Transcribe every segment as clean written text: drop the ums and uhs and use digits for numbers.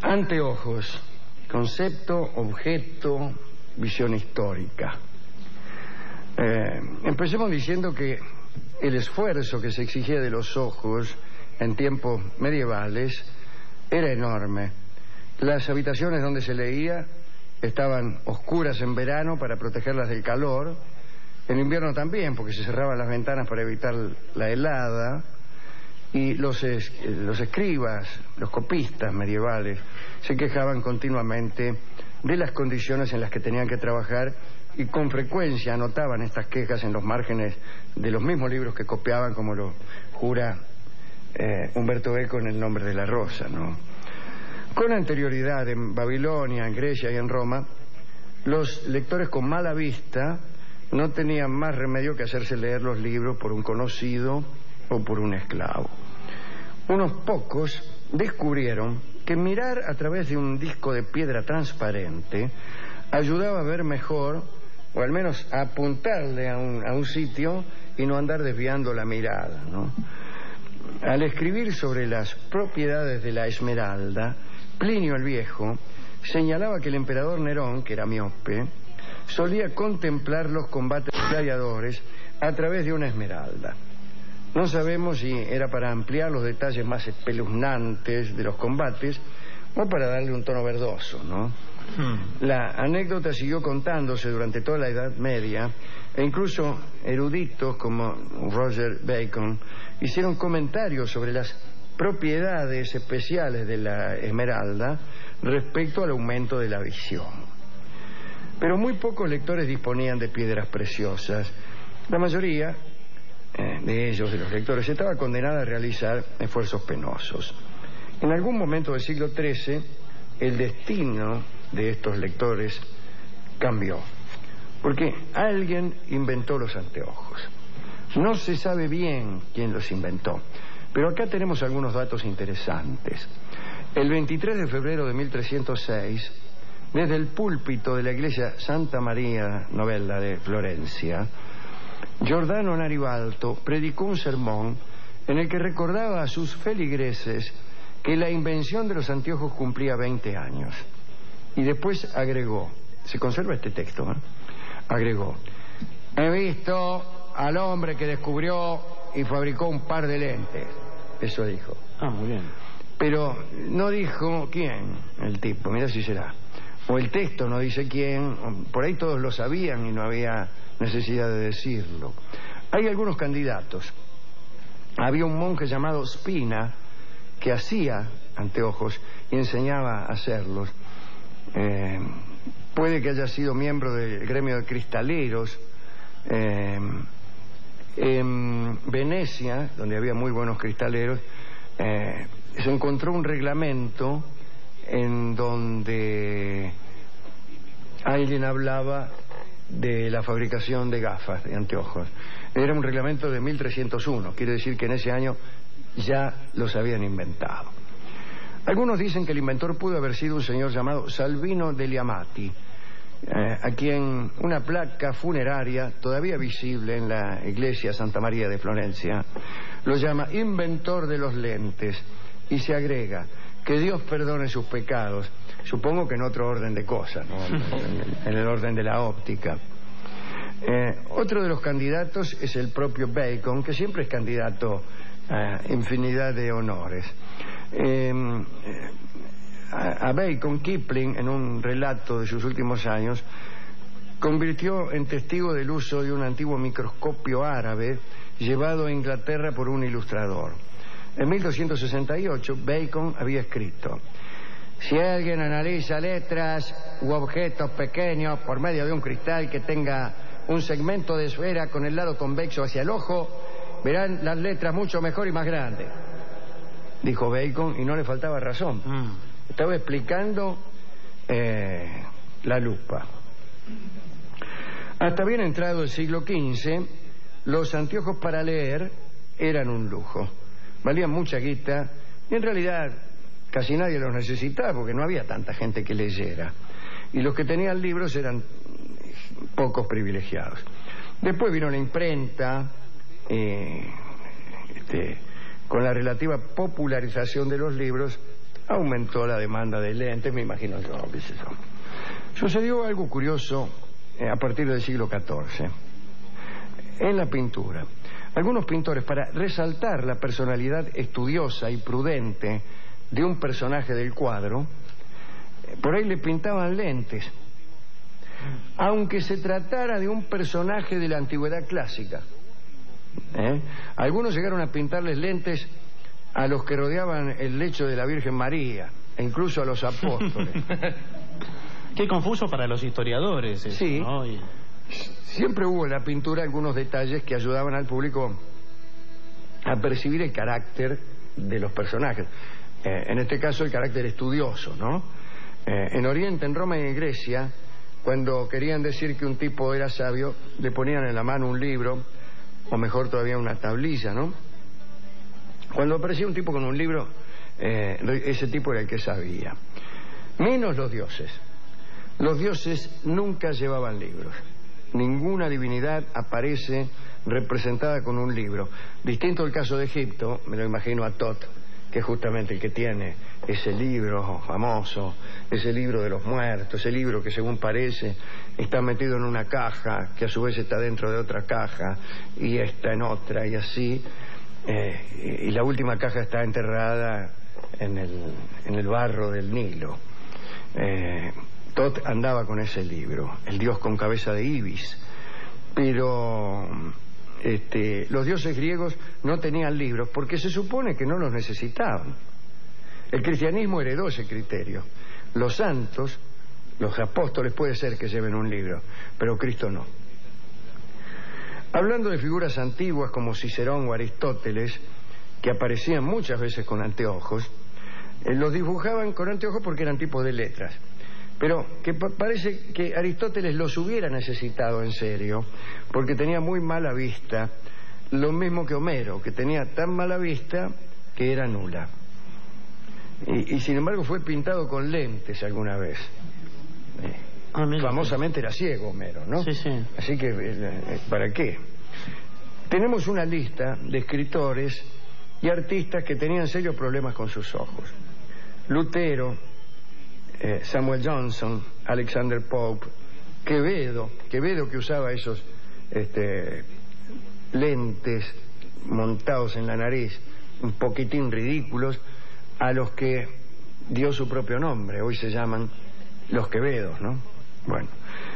Anteojos, concepto, objeto, visión histórica. Empecemos diciendo que el esfuerzo que se exigía de los ojos en tiempos medievales era enorme. Las habitaciones donde se leía estaban oscuras en verano para protegerlas del calor, en invierno también, porque se cerraban las ventanas para evitar la helada, y los escribas, los copistas medievales, se quejaban continuamente de las condiciones en las que tenían que trabajar y con frecuencia anotaban estas quejas en los márgenes de los mismos libros que copiaban, como lo jura Umberto Eco en El nombre de la rosa, ¿no? Con anterioridad en Babilonia, en Grecia y en Roma, los lectores con mala vista no tenían más remedio que hacerse leer los libros por un conocido o por un esclavo. Unos pocos descubrieron que mirar a través de un disco de piedra transparente ayudaba a ver mejor, o al menos a apuntarle a un sitio y no andar desviando la mirada, ¿no? Al escribir sobre las propiedades de la esmeralda, Plinio el Viejo señalaba que el emperador Nerón, que era miope, solía contemplar los combates de gladiadores a través de una esmeralda. No sabemos si era para ampliar los detalles más espeluznantes de los combates o para darle un tono verdoso, ¿no? La anécdota siguió contándose durante toda la Edad Media, e incluso eruditos como Roger Bacon hicieron comentarios sobre las propiedades especiales de la esmeralda respecto al aumento de la visión. Pero muy pocos lectores disponían de piedras preciosas. La mayoría de ellos, de los lectores, estaba condenada a realizar esfuerzos penosos. En algún momento del siglo XIII, el destino de estos lectores cambió, porque alguien inventó los anteojos. No se sabe bien quién los inventó, pero acá tenemos algunos datos interesantes. El 23 de febrero de 1306, desde el púlpito de la iglesia Santa María Novella de Florencia, Giordano Naribalto predicó un sermón en el que recordaba a sus feligreses que la invención de los anteojos cumplía 20 años. Y después agregó, se conserva este texto, agregó: he visto al hombre que descubrió y fabricó un par de lentes. Eso dijo. Ah, muy bien. Pero no dijo quién, el tipo, mira si será. O el texto no dice quién, por ahí todos lo sabían y no había necesidad de decirlo. Hay algunos candidatos. Había un monje llamado Spina que hacía anteojos y enseñaba a hacerlos. Puede que haya sido miembro del gremio de cristaleros. En Venecia, donde había muy buenos cristaleros, se encontró un reglamento en donde alguien hablaba de la fabricación de gafas, de anteojos. Era un reglamento de 1301, quiere decir que en ese año ya los habían inventado. Algunos dicen que el inventor pudo haber sido un señor llamado Salvino degli Amati, a quien una placa funeraria todavía visible en la iglesia Santa María de Florencia lo llama inventor de los lentes, y se agrega: que Dios perdone sus pecados. Supongo que en otro orden de cosas, ¿no? En el orden de la óptica. Otro de los candidatos es el propio Bacon, que siempre es candidato a infinidad de honores. A Bacon, Kipling, en un relato de sus últimos años, convirtió en testigo del uso de un antiguo microscopio árabe llevado a Inglaterra por un ilustrador. En 1268, Bacon había escrito: si alguien analiza letras u objetos pequeños por medio de un cristal que tenga un segmento de esfera con el lado convexo hacia el ojo, verán las letras mucho mejor y más grandes. Dijo Bacon, y no le faltaba razón. Estaba explicando la lupa. Hasta bien entrado el siglo XV, los anteojos para leer eran un lujo. Valían mucha guita y en realidad casi nadie los necesitaba porque no había tanta gente que leyera. Y los que tenían libros eran pocos privilegiados. Después vino la imprenta, con la relativa popularización de los libros, aumentó la demanda de lentes, me imagino yo, qué sé yo. Sucedió algo curioso a partir del siglo XIV. En la pintura, algunos pintores, para resaltar la personalidad estudiosa y prudente de un personaje del cuadro, por ahí le pintaban lentes, aunque se tratara de un personaje de la antigüedad clásica. Algunos llegaron a pintarles lentes a los que rodeaban el lecho de la Virgen María, e incluso a los apóstoles. Qué confuso para los historiadores eso, sí, ¿no? Siempre hubo en la pintura algunos detalles que ayudaban al público a percibir el carácter de los personajes. En este caso el carácter estudioso, ¿no? En Oriente, en Roma y en Grecia, cuando querían decir que un tipo era sabio, le ponían en la mano un libro, o mejor todavía una tablilla, ¿no? Cuando aparecía un tipo con un libro, ese tipo era el que sabía. Menos los dioses. Los dioses nunca llevaban libros. Ninguna divinidad aparece representada con un libro. Distinto el caso de Egipto, me lo imagino a Tot, que es justamente el que tiene ese libro famoso, ese libro de los muertos, ese libro que según parece está metido en una caja, que a su vez está dentro de otra caja, y está en otra, y así, y la última caja está enterrada en el barro del Nilo. Tot andaba con ese libro, el dios con cabeza de ibis, pero los dioses griegos no tenían libros porque se supone que no los necesitaban. El cristianismo heredó ese criterio. Los santos, los apóstoles, puede ser que lleven un libro, pero Cristo no. Hablando de figuras antiguas como Cicerón o Aristóteles, que aparecían muchas veces con anteojos, los dibujaban con anteojos porque eran tipos de letras. Pero que parece que Aristóteles los hubiera necesitado en serio, porque tenía muy mala vista, lo mismo que Homero, que tenía tan mala vista que era nula. Y sin embargo fue pintado con lentes alguna vez. Famosamente era ciego Homero, ¿no? Sí, sí. Así que, ¿para qué? Tenemos una lista de escritores y artistas que tenían serios problemas con sus ojos. Lutero, Samuel Johnson, Alexander Pope, Quevedo que usaba esos lentes montados en la nariz, un poquitín ridículos, a los que dio su propio nombre. Hoy se llaman los Quevedos, ¿no? Bueno,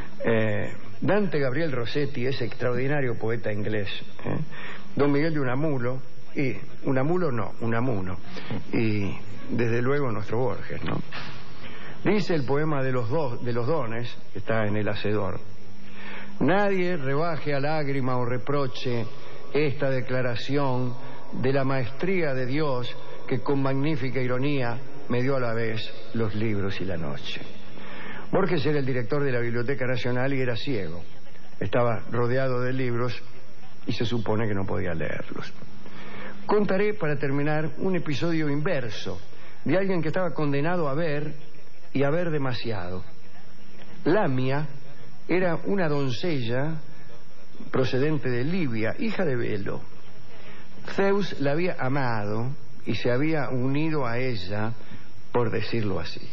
Dante Gabriel Rossetti, ese extraordinario poeta inglés, Don Miguel de Unamuno, y Unamuno, y desde luego nuestro Borges, ¿no? Dice el poema de los dones, que está en El Hacedor: nadie rebaje a lágrima o reproche esta declaración de la maestría de Dios, que con magnífica ironía me dio a la vez los libros y la noche. Borges era el director de la Biblioteca Nacional y era ciego. Estaba rodeado de libros y se supone que no podía leerlos. Contaré, para terminar, un episodio inverso de alguien que estaba condenado a ver y a ver demasiado. Lamia era una doncella procedente de Libia, hija de Belo. Zeus la había amado y se había unido a ella, por decirlo así.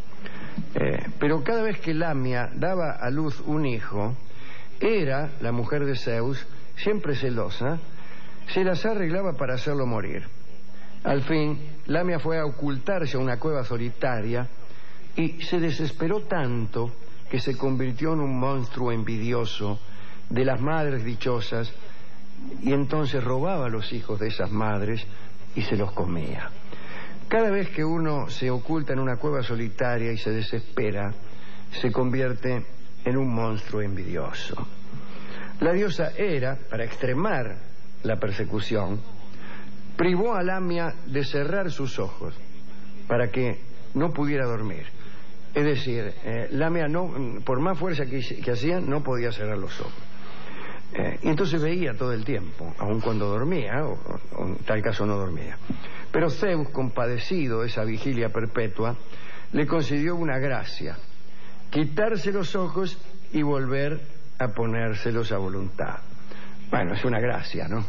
Pero cada vez que Lamia daba a luz un hijo, Hera, la mujer de Zeus, siempre celosa, se las arreglaba para hacerlo morir. Al fin, Lamia fue a ocultarse a una cueva solitaria y se desesperó tanto que se convirtió en un monstruo envidioso de las madres dichosas, y entonces robaba a los hijos de esas madres y se los comía. Cada vez que uno se oculta en una cueva solitaria y se desespera, se convierte en un monstruo envidioso. La diosa Hera, para extremar la persecución, privó a Lamia de cerrar sus ojos para que no pudiera dormir. Es decir, Lamia, no, por más fuerza que hacía, no podía cerrar los ojos. Y entonces veía todo el tiempo, aun cuando dormía, o en tal caso no dormía. Pero Zeus, compadecido de esa vigilia perpetua, le concedió una gracia: quitarse los ojos y volver a ponérselos a voluntad. Bueno, es una gracia, ¿no?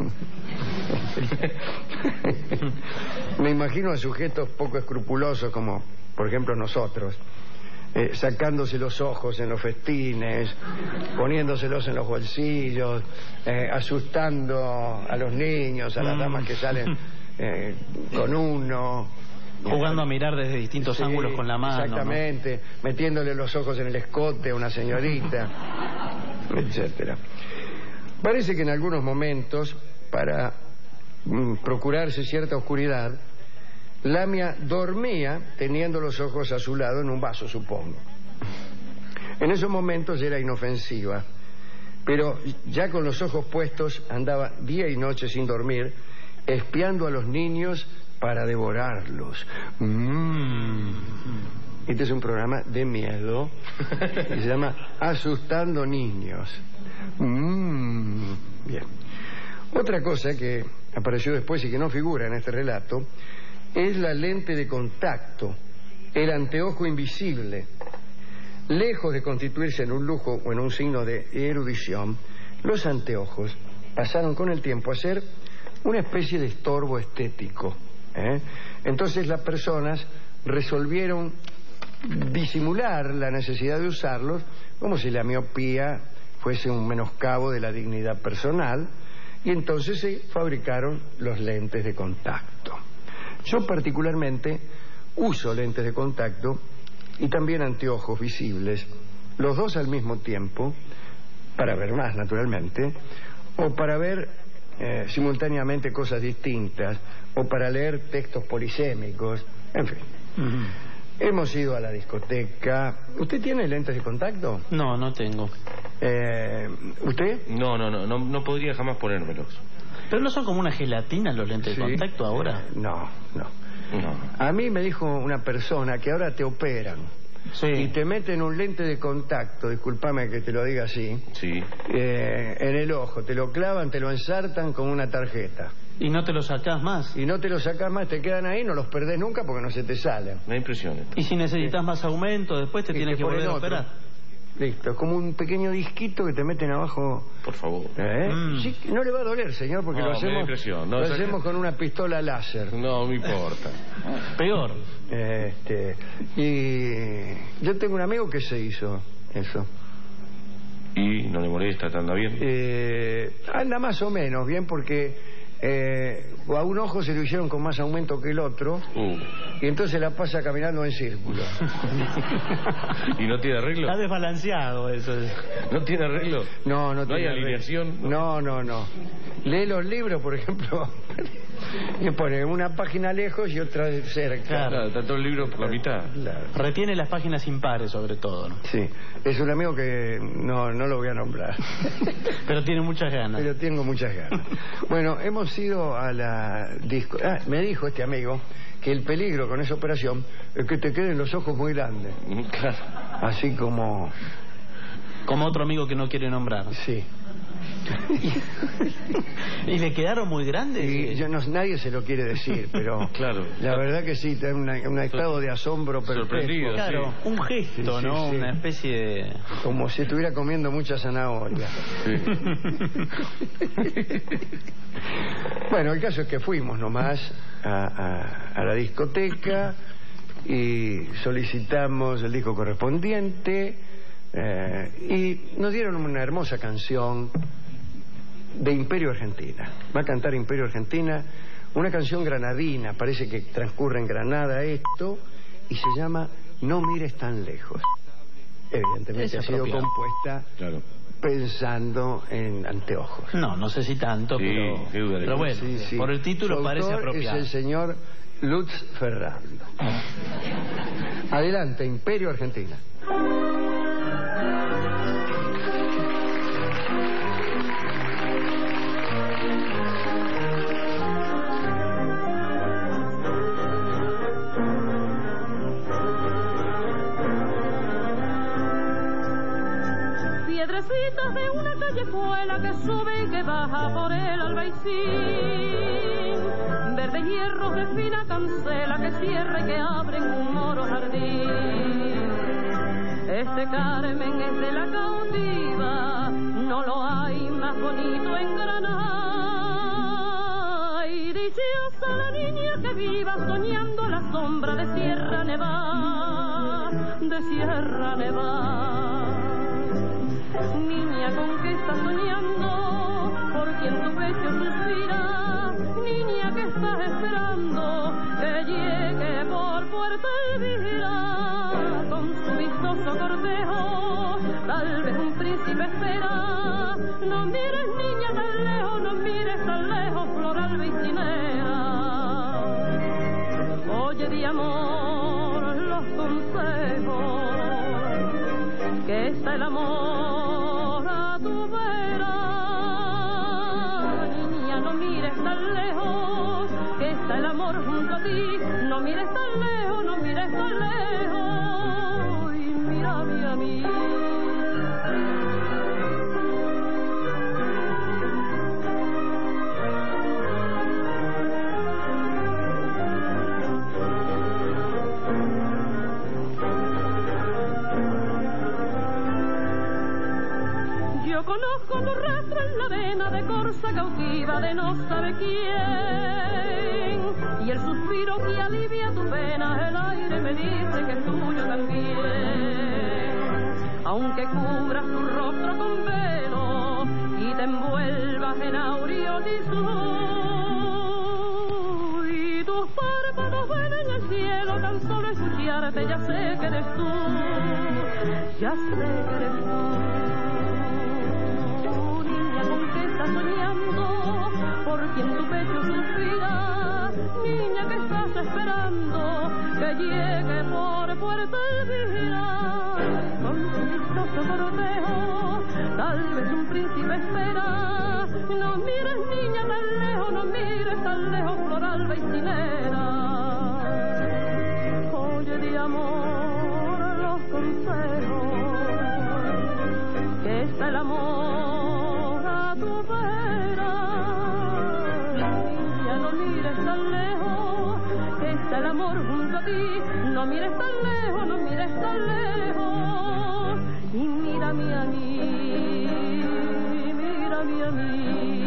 Me imagino a sujetos poco escrupulosos como, por ejemplo, nosotros, sacándose los ojos en los festines, poniéndoselos en los bolsillos, asustando a los niños, a las damas que salen con uno. Jugando a mirar desde distintos ángulos con la mano. Exactamente, ¿no? Metiéndole los ojos en el escote a una señorita, etcétera. Parece que en algunos momentos, para procurarse cierta oscuridad, Lamia dormía teniendo los ojos a su lado en un vaso, supongo. En esos momentos era inofensiva, pero ya con los ojos puestos andaba día y noche sin dormir, espiando a los niños para devorarlos. Este es un programa de miedo que se llama Asustando Niños. Bien. Otra cosa que apareció después y que no figura en este relato es la lente de contacto, el anteojo invisible. Lejos de constituirse en un lujo o en un signo de erudición, los anteojos pasaron con el tiempo a ser una especie de estorbo estético. Entonces las personas resolvieron disimular la necesidad de usarlos como si la miopía fuese un menoscabo de la dignidad personal, y entonces se fabricaron los lentes de contacto. Yo particularmente uso lentes de contacto y también anteojos visibles, los dos al mismo tiempo, para ver más naturalmente, o para ver simultáneamente cosas distintas, o para leer textos polisémicos, en fin. Hemos ido a la discoteca. ¿Usted tiene lentes de contacto? No, no tengo. ¿Usted? No podría jamás ponérmelos. ¿Pero no son como una gelatina los lentes de contacto ahora? No. A mí me dijo una persona que ahora te operan. Sí. Y te meten un lente de contacto, discúlpame que te lo diga así, en el ojo, te lo clavan, te lo ensartan con una tarjeta. ¿Y no te lo sacás más? Y no te lo sacás más, te quedan ahí, no los perdés nunca porque no se te salen. Me impresiona. ¿Y si necesitas más aumento, después te tienes que volver a operar? Listo, es como un pequeño disquito que te meten abajo. Por favor. Sí, no le va a doler, señor, porque lo hacemos con una pistola láser. No me importa. Peor. Y yo tengo un amigo que se hizo eso. ¿Y no le molesta? ¿Te anda bien? Anda más o menos bien porque a un ojo se lo hicieron con más aumento que el otro y entonces la pasa caminando en círculo. ¿Y no tiene arreglo? Está desbalanceado eso. ¿No tiene arreglo? No hay alineación. No. Lee los libros, por ejemplo, y pone una página lejos y otra cerca. Claro, está todo el libro por la mitad. Claro. Retiene las páginas impares, sobre todo, ¿no? Sí, es un amigo que no lo voy a nombrar. Pero tiene muchas ganas. Pero tengo muchas ganas. Bueno, hemos ido a la disco. Me dijo este amigo que el peligro con esa operación es que te queden los ojos muy grandes. Claro. Así como... Como otro amigo que no quiere nombrar. Sí. ¿Y le quedaron muy grandes? Y nadie se lo quiere decir, pero claro. La verdad que sí, está en un estado de asombro perplejo. Claro, sí. Un gesto, sí, ¿no? Sí. Una especie de... Como si estuviera comiendo mucha zanahoria. Sí. Bueno, el caso es que fuimos nomás a la discoteca y solicitamos el disco correspondiente y nos dieron una hermosa canción de Imperio Argentina. Va a cantar Imperio Argentina, una canción granadina, parece que transcurre en Granada esto, y se llama No mires tan lejos. Evidentemente ha sido compuesta pensando en anteojos. No sé si tanto, pero bueno, sí. Por el título parece apropiado. Es el señor Lutz Ferrando. Adelante, Imperio Argentina. Piedrecitas de una callejuela que sube y que baja por el Albaicín, verde hierros de fina cancela que cierra y que abre en un moro jardín. Este Carmen es de la cautiva, no lo hay más más bonito en Granada. Y dichosa la niña que viva soñando a la sombra de Sierra Nevada, de Sierra Nevada. Niña, ¿con qué estás soñando? ¿Por quien tu pecho suspira? Niña, ¿qué estás esperando? Que llegue por Puerto Elvira con su vistoso cortejo, tal vez un príncipe espera. No mires, niña, tan lejos, no mires tan lejos, Floral Beicinera. Oye de amor los consejos, que está el amor a tu vera. Niña, no mires tan lejos, que está el amor junto a ti. No mires tan lejos, no mires tan lejos, y mírame a mí. Yo conozco tu rastro en la vena de corza cautiva de no sabe quién, y el suspiro que alivia tu pena, el aire me dice que es tuyo también. Aunque cubras tu rostro con velo y te envuelvas en áureo tisú, y tus párpados ven en el cielo, tan solo escucharte ya sé que eres tú, ya sé que eres tú. Soñando por quien tu pecho suspira, niña, que estás esperando que llegue por Puerto Elvira con su vistoso cortejo, tal vez un príncipe espera. No mires, niña, tan lejos, no mires tan lejos, Floral Beicinera. Oye de amor los consejos, que está el amor a tu vera. Niña, no mires tan lejos, que está el amor junto a ti. No mires tan lejos, no mires tan lejos, y mírame a mí, mírame a mí,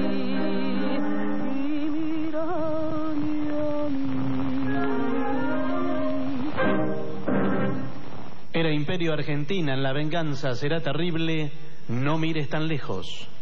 y mírame a mí. Era Imperio Argentina, en La venganza será terrible, no mires tan lejos.